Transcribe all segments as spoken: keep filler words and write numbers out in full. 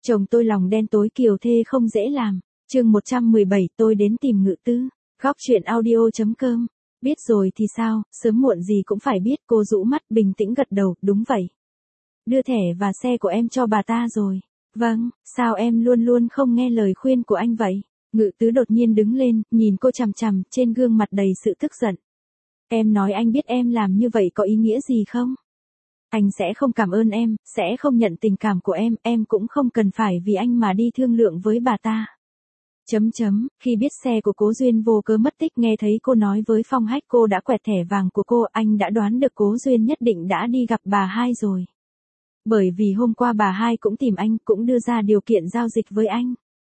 Chồng tôi lòng đen tối kiều thê không dễ làm. Chương một trăm mười bảy tôi đến tìm Ngự Tứ. Góc truyện audio chấm com. Biết rồi thì sao, sớm muộn gì cũng phải biết. Cô rũ mắt bình tĩnh gật đầu, đúng vậy. Đưa thẻ và xe của em cho bà ta rồi. Vâng, sao em luôn luôn không nghe lời khuyên của anh vậy? Ngự Tứ đột nhiên đứng lên, nhìn cô chằm chằm, trên gương mặt đầy sự tức giận. Em nói anh biết em làm như vậy có ý nghĩa gì không? Anh sẽ không cảm ơn em, sẽ không nhận tình cảm của em, em cũng không cần phải vì anh mà đi thương lượng với bà ta. Chấm chấm, khi biết xe của Cố Duyên vô cớ mất tích, nghe thấy cô nói với Phong Hách cô đã quẹt thẻ vàng của cô, anh đã đoán được Cố Duyên nhất định đã đi gặp bà hai rồi. Bởi vì hôm qua bà hai cũng tìm anh, cũng đưa ra điều kiện giao dịch với anh.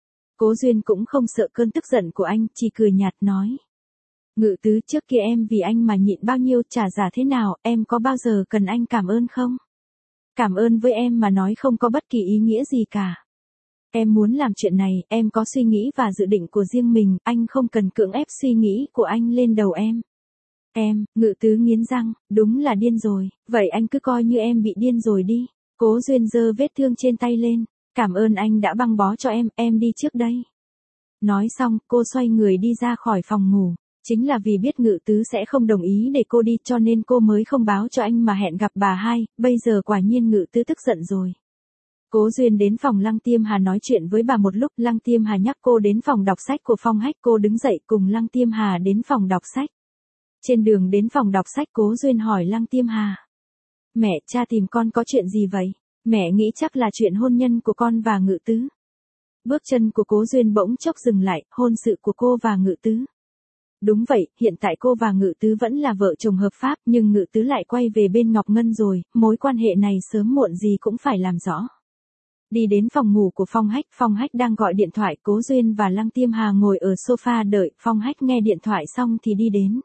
Cố Duyên cũng không sợ cơn tức giận của anh, chỉ cười nhạt nói. Ngự Tứ, trước kia em vì anh mà nhịn bao nhiêu, trả giá thế nào, em có bao giờ cần anh cảm ơn không? Cảm ơn với em mà nói không có bất kỳ ý nghĩa gì cả. Em muốn làm chuyện này, em có suy nghĩ và dự định của riêng mình, anh không cần cưỡng ép suy nghĩ của anh lên đầu em. Em, Ngự Tứ nghiến răng, đúng là điên rồi, vậy anh cứ coi như em bị điên rồi đi. Cố Duyên giơ vết thương trên tay lên, cảm ơn anh đã băng bó cho em, em đi trước đây. Nói xong, cô xoay người đi ra khỏi phòng ngủ. Chính là vì biết Ngự Tứ sẽ không đồng ý để cô đi cho nên cô mới không báo cho anh mà hẹn gặp bà hai, bây giờ quả nhiên Ngự Tứ tức giận rồi. Cố Duyên đến phòng Lăng Tiêm Hà nói chuyện với bà một lúc, Lăng Tiêm Hà nhắc cô đến phòng đọc sách của Phong Hách, cô đứng dậy cùng Lăng Tiêm Hà đến phòng đọc sách. Trên đường đến phòng đọc sách Cố Duyên hỏi Lăng Tiêm Hà. Mẹ, cha tìm con có chuyện gì vậy? Mẹ nghĩ chắc là chuyện hôn nhân của con và Ngự Tứ. Bước chân của Cố Duyên bỗng chốc dừng lại, hôn sự của cô và Ngự Tứ. Đúng vậy, hiện tại cô và Ngự Tứ vẫn là vợ chồng hợp pháp, nhưng Ngự Tứ lại quay về bên Ngọc Ngân rồi, mối quan hệ này sớm muộn gì cũng phải làm rõ. Đi đến phòng ngủ của Phong Hách, Phong Hách đang gọi điện thoại, Cố Duyên và Lăng Tiêm Hà ngồi ở sofa đợi, Phong Hách nghe điện thoại xong thì đi đến.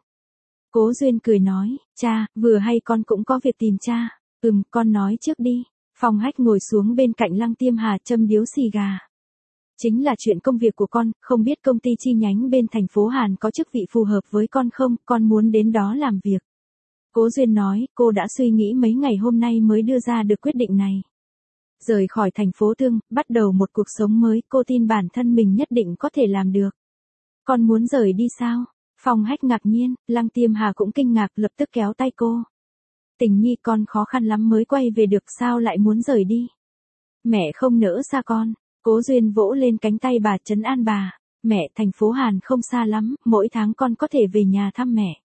Cố Duyên cười nói, cha, vừa hay con cũng có việc tìm cha. Ừm, con nói trước đi. Phong Hách ngồi xuống bên cạnh Lăng Tiêm Hà châm điếu xì gà. Chính là chuyện công việc của con, không biết công ty chi nhánh bên thành phố Hàn có chức vị phù hợp với con không, con muốn đến đó làm việc. Cố Duyên nói, cô đã suy nghĩ mấy ngày hôm nay mới đưa ra được quyết định này. Rời khỏi thành phố Thương, bắt đầu một cuộc sống mới, cô tin bản thân mình nhất định có thể làm được. Con muốn rời đi sao? Phong Hách ngạc nhiên, Lăng Tiêm Hà cũng kinh ngạc, lập tức kéo tay cô. Tình nhi, con khó khăn lắm mới quay về được, sao lại muốn rời đi? Mẹ không nỡ xa con. Cố Duyên vỗ lên cánh tay bà trấn an bà. Mẹ, thành phố Hàn không xa lắm, mỗi tháng con có thể về nhà thăm mẹ.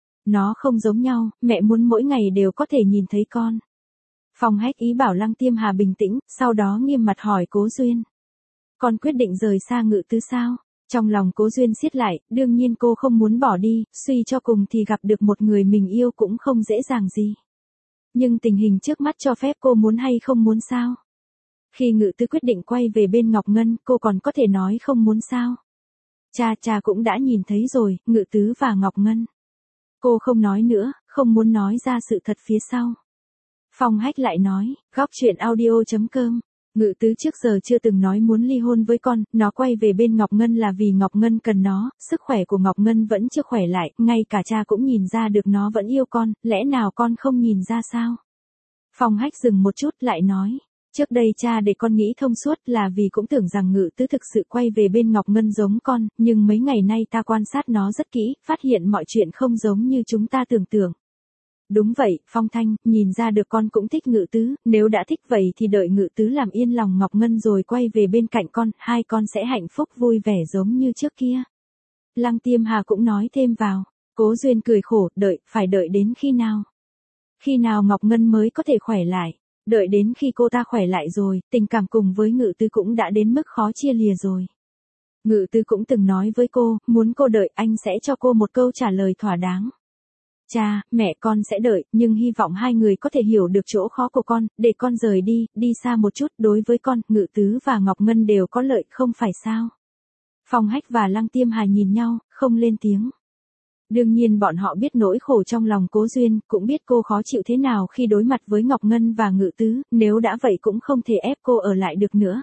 Nó không giống nhau, mẹ muốn mỗi ngày đều có thể nhìn thấy con. Phong Hách ý bảo Lăng Tiêm Hà bình tĩnh, sau đó nghiêm mặt hỏi Cố Duyên. Con quyết định rời xa Ngự Tứ sao? Trong lòng Cố Duyên siết lại, đương nhiên cô không muốn bỏ đi, suy cho cùng thì gặp được một người mình yêu cũng không dễ dàng gì. Nhưng tình hình trước mắt cho phép cô muốn hay không muốn sao? Khi Ngự Tứ quyết định quay về bên Ngọc Ngân, cô còn có thể nói không muốn sao? Cha cha cũng đã nhìn thấy rồi, Ngự Tứ và Ngọc Ngân. Cô không nói nữa, không muốn nói ra sự thật phía sau. Phong Hách lại nói, góc truyện audio chấm com. Ngự Tứ trước giờ chưa từng nói muốn ly hôn với con, nó quay về bên Ngọc Ngân là vì Ngọc Ngân cần nó, sức khỏe của Ngọc Ngân vẫn chưa khỏe lại, ngay cả cha cũng nhìn ra được nó vẫn yêu con, lẽ nào con không nhìn ra sao? Phong Hách dừng một chút lại nói. Trước đây cha để con nghĩ thông suốt là vì cũng tưởng rằng Ngự Tứ thực sự quay về bên Ngọc Ngân giống con, nhưng mấy ngày nay ta quan sát nó rất kỹ, phát hiện mọi chuyện không giống như chúng ta tưởng tượng. Đúng vậy, Phong Thanh, nhìn ra được con cũng thích Ngự Tứ, nếu đã thích vậy thì đợi Ngự Tứ làm yên lòng Ngọc Ngân rồi quay về bên cạnh con, hai con sẽ hạnh phúc vui vẻ giống như trước kia. Lăng Tiêm Hà cũng nói thêm vào. Cố Duyên cười khổ, đợi, phải đợi đến khi nào? Khi nào Ngọc Ngân mới có thể khỏe lại? Đợi đến khi cô ta khỏe lại rồi, tình cảm cùng với Ngự Tứ cũng đã đến mức khó chia lìa rồi. Ngự Tứ cũng từng nói với cô, muốn cô đợi, anh sẽ cho cô một câu trả lời thỏa đáng. Cha, mẹ con sẽ đợi, nhưng hy vọng hai người có thể hiểu được chỗ khó của con, để con rời đi, đi xa một chút, đối với con, Ngự Tứ và Ngọc Ngân đều có lợi, không phải sao? Phong Hách và Lăng Tiêm Hà nhìn nhau, không lên tiếng. Đương nhiên bọn họ biết nỗi khổ trong lòng Cố Duyên, cũng biết cô khó chịu thế nào khi đối mặt với Ngọc Ngân và Ngự Tứ, nếu đã vậy cũng không thể ép cô ở lại được nữa.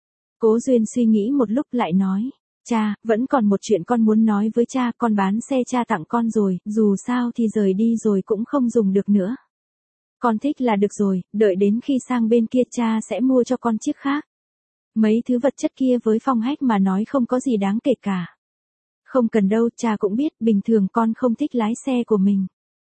Cố Duyên suy nghĩ một lúc lại nói, cha, vẫn còn một chuyện con muốn nói với cha, con bán xe cha tặng con rồi, dù sao thì rời đi rồi cũng không dùng được nữa. Con thích là được rồi, đợi đến khi sang bên kia cha sẽ mua cho con chiếc khác. Mấy thứ vật chất kia với Phong Hách mà nói không có gì đáng kể cả. Không cần đâu, cha cũng biết bình thường con không thích lái xe của mình.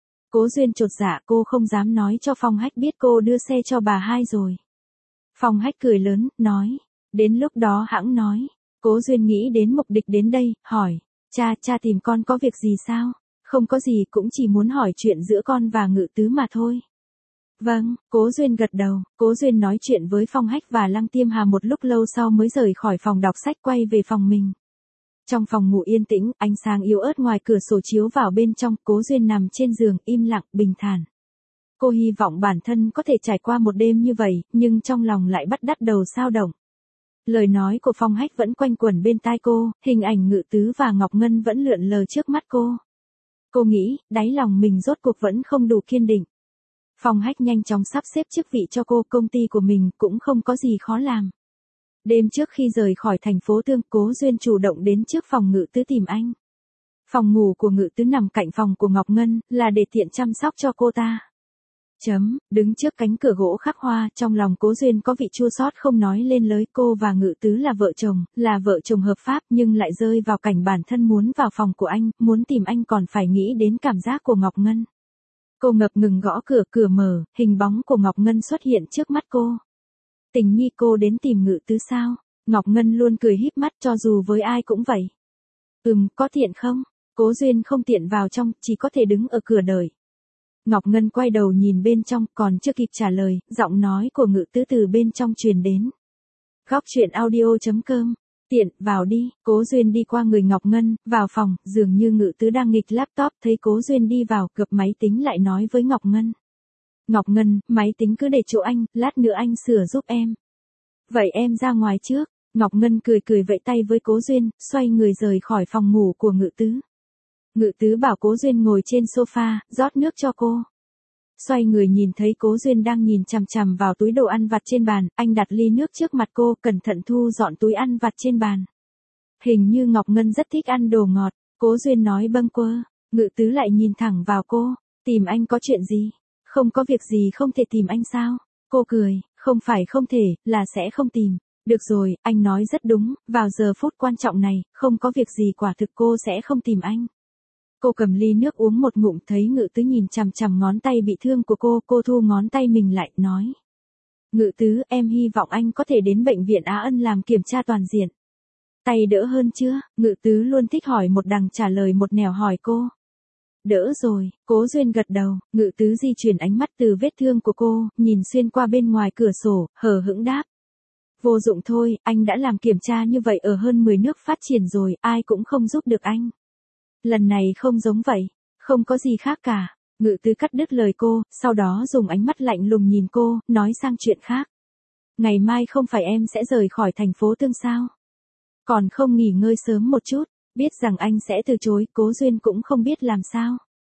Cố Duyên chột dạ, cô không dám nói cho Phong Hách biết cô đưa xe cho bà hai rồi. Phong Hách cười lớn, nói, đến lúc đó hẵng nói. Cố Duyên nghĩ đến mục đích đến đây, hỏi, cha, cha tìm con có việc gì sao? Không có gì, cũng chỉ muốn hỏi chuyện giữa con và Ngự Tứ mà thôi. Vâng, Cố Duyên gật đầu. Cố Duyên nói chuyện với Phong Hách và Lăng Tiêm Hà một lúc lâu sau mới rời khỏi phòng đọc sách quay về phòng mình. Trong phòng ngủ yên tĩnh, ánh sáng yếu ớt ngoài cửa sổ chiếu vào bên trong, Cố Duyên nằm trên giường, im lặng, bình thản. Cô hy vọng bản thân có thể trải qua một đêm như vậy, nhưng trong lòng lại bắt đắt đầu xao động. Lời nói của Phong Hách vẫn quanh quẩn bên tai cô, hình ảnh Ngự Tứ và Ngọc Ngân vẫn lượn lờ trước mắt cô. Cô nghĩ, đáy lòng mình rốt cuộc vẫn không đủ kiên định. Phong Hách nhanh chóng sắp xếp chức vị cho cô, công ty của mình cũng không có gì khó làm. Đêm trước khi rời khỏi thành phố Tương, Cố Duyên chủ động đến trước phòng Ngự Tứ tìm anh. Phòng ngủ của Ngự Tứ nằm cạnh phòng của Ngọc Ngân, là để tiện chăm sóc cho cô ta. Chấm, đứng trước cánh cửa gỗ khắc hoa, trong lòng Cố Duyên có vị chua xót không nói lên lời. Cô và Ngự Tứ là vợ chồng, là vợ chồng hợp pháp nhưng lại rơi vào cảnh bản thân muốn vào phòng của anh, muốn tìm anh còn phải nghĩ đến cảm giác của Ngọc Ngân. Cô ngập ngừng gõ cửa, cửa mở, hình bóng của Ngọc Ngân xuất hiện trước mắt cô. Tình nhi, cô đến tìm Ngự Tứ sao? Ngọc Ngân luôn cười híp mắt, cho dù với ai cũng vậy. Ừm, có tiện không? Cố Duyên không tiện vào trong, chỉ có thể đứng ở cửa đợi. Ngọc Ngân quay đầu nhìn bên trong, còn chưa kịp trả lời, giọng nói của Ngự Tứ từ bên trong truyền đến. Góc truyện audio chấm com. Tiện, vào đi. Cố Duyên đi qua người Ngọc Ngân, vào phòng, dường như Ngự Tứ đang nghịch laptop, thấy Cố Duyên đi vào, gập máy tính lại nói với Ngọc Ngân. Ngọc Ngân, máy tính cứ để chỗ anh, lát nữa anh sửa giúp em. Vậy em ra ngoài trước. Ngọc Ngân cười cười vẫy tay với Cố Duyên, xoay người rời khỏi phòng ngủ của Ngự Tứ. Ngự Tứ bảo Cố Duyên ngồi trên sofa, rót nước cho cô. Xoay người nhìn thấy Cố Duyên đang nhìn chằm chằm vào túi đồ ăn vặt trên bàn, anh đặt ly nước trước mặt cô, cẩn thận thu dọn túi ăn vặt trên bàn. Hình như Ngọc Ngân rất thích ăn đồ ngọt, Cố Duyên nói bâng quơ. Ngự Tứ lại nhìn thẳng vào cô, tìm anh có chuyện gì? Không có việc gì không thể tìm anh sao? Cô cười, không phải không thể, là sẽ không tìm. Được rồi, anh nói rất đúng, vào giờ phút quan trọng này, không có việc gì quả thực cô sẽ không tìm anh. Cô cầm ly nước uống một ngụm, thấy Ngự Tứ nhìn chằm chằm ngón tay bị thương của cô, cô thu ngón tay mình lại, nói. Ngự Tứ, em hy vọng anh có thể đến bệnh viện Á Ân làm kiểm tra toàn diện. Tay đỡ hơn chưa? Ngự Tứ luôn thích hỏi một đằng trả lời một nẻo hỏi cô. Đỡ rồi, Cố Duyên gật đầu. Ngự Tứ di chuyển ánh mắt từ vết thương của cô, nhìn xuyên qua bên ngoài cửa sổ, hờ hững đáp. Vô dụng thôi, anh đã làm kiểm tra như vậy ở hơn mười nước phát triển rồi, ai cũng không giúp được anh. Lần này không giống vậy, không có gì khác cả. Ngự Tứ cắt đứt lời cô, sau đó dùng ánh mắt lạnh lùng nhìn cô, nói sang chuyện khác. Ngày mai không phải em sẽ rời khỏi thành phố Tương sao? Còn không nghỉ ngơi sớm một chút, biết rằng anh sẽ từ chối, Cố Duyên cũng không biết làm sao.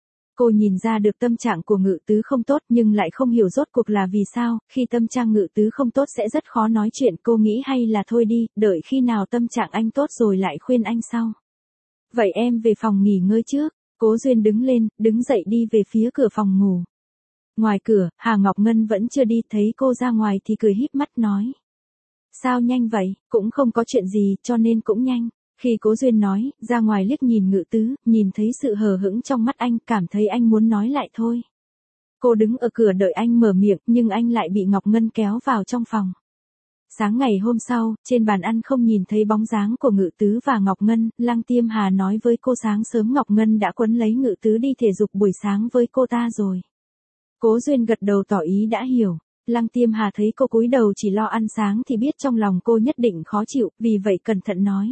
Cô nhìn ra được tâm trạng của Ngự Tứ không tốt nhưng lại không hiểu rốt cuộc là vì sao, khi tâm trạng Ngự Tứ không tốt sẽ rất khó nói chuyện, cô nghĩ hay là thôi đi, đợi khi nào tâm trạng anh tốt rồi lại khuyên anh sau. Vậy em về phòng nghỉ ngơi trước. Cố Duyên đứng lên, đứng dậy đi về phía cửa phòng ngủ. Ngoài cửa, Hà Ngọc Ngân vẫn chưa đi, thấy cô ra ngoài thì cười híp mắt nói. Sao nhanh vậy, cũng không có chuyện gì, cho nên cũng nhanh. Khi Cố Duyên nói, ra ngoài liếc nhìn Ngự Tứ, nhìn thấy sự hờ hững trong mắt anh, cảm thấy anh muốn nói lại thôi. Cô đứng ở cửa đợi anh mở miệng, nhưng anh lại bị Ngọc Ngân kéo vào trong phòng. Sáng ngày hôm sau, trên bàn ăn không nhìn thấy bóng dáng của Ngự Tứ và Ngọc Ngân, Lăng Tiêm Hà nói với cô sáng sớm Ngọc Ngân đã quấn lấy Ngự Tứ đi thể dục buổi sáng với cô ta rồi. Cố Duyên gật đầu tỏ ý đã hiểu. Lăng Tiêm Hà thấy cô cúi đầu chỉ lo ăn sáng thì biết trong lòng cô nhất định khó chịu, vì vậy cẩn thận nói.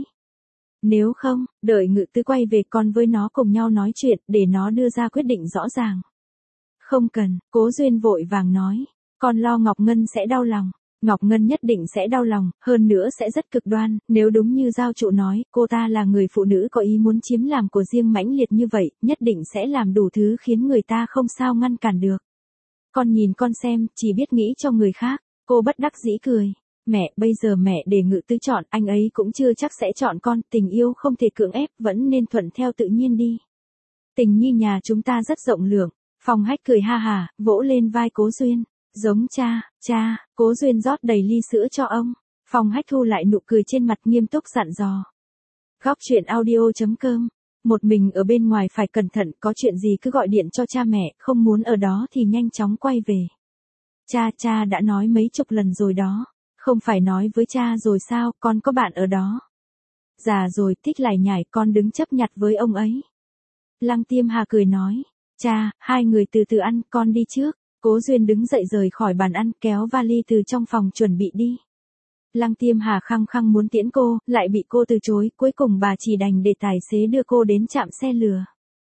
Nếu không, đợi Ngự Tứ quay về con với nó cùng nhau nói chuyện, để nó đưa ra quyết định rõ ràng. Không cần, Cố Duyên vội vàng nói. Con lo Ngọc Ngân sẽ đau lòng. Ngọc Ngân nhất định sẽ đau lòng, hơn nữa sẽ rất cực đoan, nếu đúng như giao trụ nói, cô ta là người phụ nữ có ý muốn chiếm làm của riêng mãnh liệt như vậy, nhất định sẽ làm đủ thứ khiến người ta không sao ngăn cản được. Con nhìn con xem, chỉ biết nghĩ cho người khác. Cô bất đắc dĩ cười. Mẹ, bây giờ mẹ để Ngự Tứ chọn, anh ấy cũng chưa chắc sẽ chọn con, tình yêu không thể cưỡng ép, vẫn nên thuận theo tự nhiên đi. Tình nhi nhà chúng ta rất rộng lượng. Phong Hách cười ha hà, vỗ lên vai Cố Duyên. Giống cha, cha, Cố Duyên rót đầy ly sữa cho ông. Phong Hách thu lại nụ cười trên mặt nghiêm túc dặn dò. Góc truyện audio chấm com. Một mình ở bên ngoài phải cẩn thận, có chuyện gì cứ gọi điện cho cha mẹ, không muốn ở đó thì nhanh chóng quay về. Cha, cha đã nói mấy chục lần rồi đó. Không phải nói với cha rồi sao, con có bạn ở đó. Già rồi, thích lải nhải, con đứng chấp nhặt với ông ấy. Lăng Tiêm Hà cười nói. Cha, hai người từ từ ăn, con đi trước. Cố Duyên đứng dậy rời khỏi bàn ăn, kéo vali từ trong phòng chuẩn bị đi. Lăng Tiêm Hà khăng khăng muốn tiễn cô, lại bị cô từ chối, cuối cùng bà chỉ đành để tài xế đưa cô đến trạm xe lửa.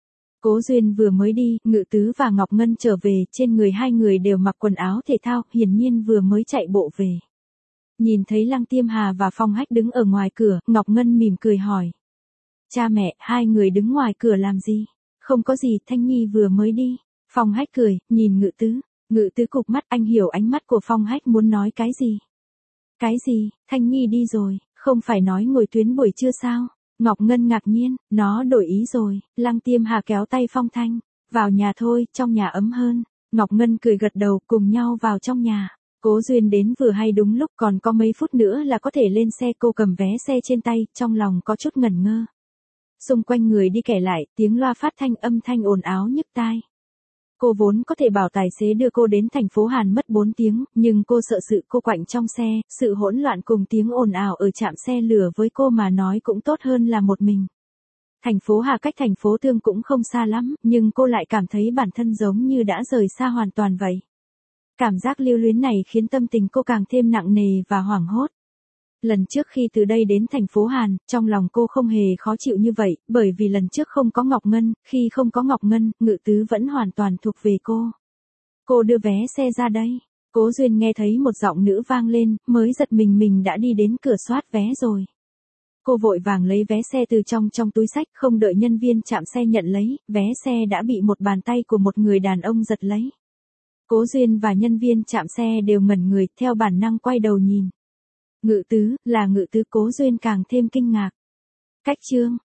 Cố Duyên vừa mới đi, Ngự Tứ và Ngọc Ngân trở về, trên người hai người đều mặc quần áo thể thao, hiển nhiên vừa mới chạy bộ về. Nhìn thấy Lăng Tiêm Hà và Phong Hách đứng ở ngoài cửa, Ngọc Ngân mỉm cười hỏi. Cha mẹ, hai người đứng ngoài cửa làm gì? Không có gì, Thanh Nhi vừa mới đi. Phong Hách cười, nhìn Ngự Tứ. Ngự Tứ cụp mắt, anh hiểu ánh mắt của Phong Hách muốn nói cái gì. Cái gì, Thanh Nhi đi rồi, không phải nói ngồi tuyến buổi trưa sao? Ngọc Ngân ngạc nhiên, nó đổi ý rồi. Lăng Tiêm Hà kéo tay Phong Thanh. Vào nhà thôi, trong nhà ấm hơn. Ngọc Ngân cười gật đầu, cùng nhau vào trong nhà. Cố Duyên đến vừa hay đúng lúc, còn có mấy phút nữa là có thể lên xe. Cô cầm vé xe trên tay, trong lòng có chút ngẩn ngơ. Xung quanh người đi kẻ lại, tiếng loa phát thanh âm thanh ồn ào nhức tai. Cô vốn có thể bảo tài xế đưa cô đến thành phố Hàn mất bốn tiếng, nhưng cô sợ sự cô quạnh trong xe, sự hỗn loạn cùng tiếng ồn ào ở trạm xe lửa với cô mà nói cũng tốt hơn là một mình. Thành phố Hà cách thành phố Thương cũng không xa lắm, nhưng cô lại cảm thấy bản thân giống như đã rời xa hoàn toàn vậy. Cảm giác lưu luyến này khiến tâm tình cô càng thêm nặng nề và hoảng hốt. Lần trước khi từ đây đến thành phố Hàn, trong lòng cô không hề khó chịu như vậy, bởi vì lần trước không có Ngọc Ngân, khi không có Ngọc Ngân, Ngự Tứ vẫn hoàn toàn thuộc về cô. Cô đưa vé xe ra đây. Cố Duyên nghe thấy một giọng nữ vang lên, mới giật mình mình đã đi đến cửa soát vé rồi. Cô vội vàng lấy vé xe từ trong trong túi xách, không đợi nhân viên trạm xe nhận lấy, vé xe đã bị một bàn tay của một người đàn ông giật lấy. Cố Duyên và nhân viên trạm xe đều ngẩn người, theo bản năng quay đầu nhìn. Ngự Tứ, là Ngự Tứ. Cố Duyên càng thêm kinh ngạc. Cách chương,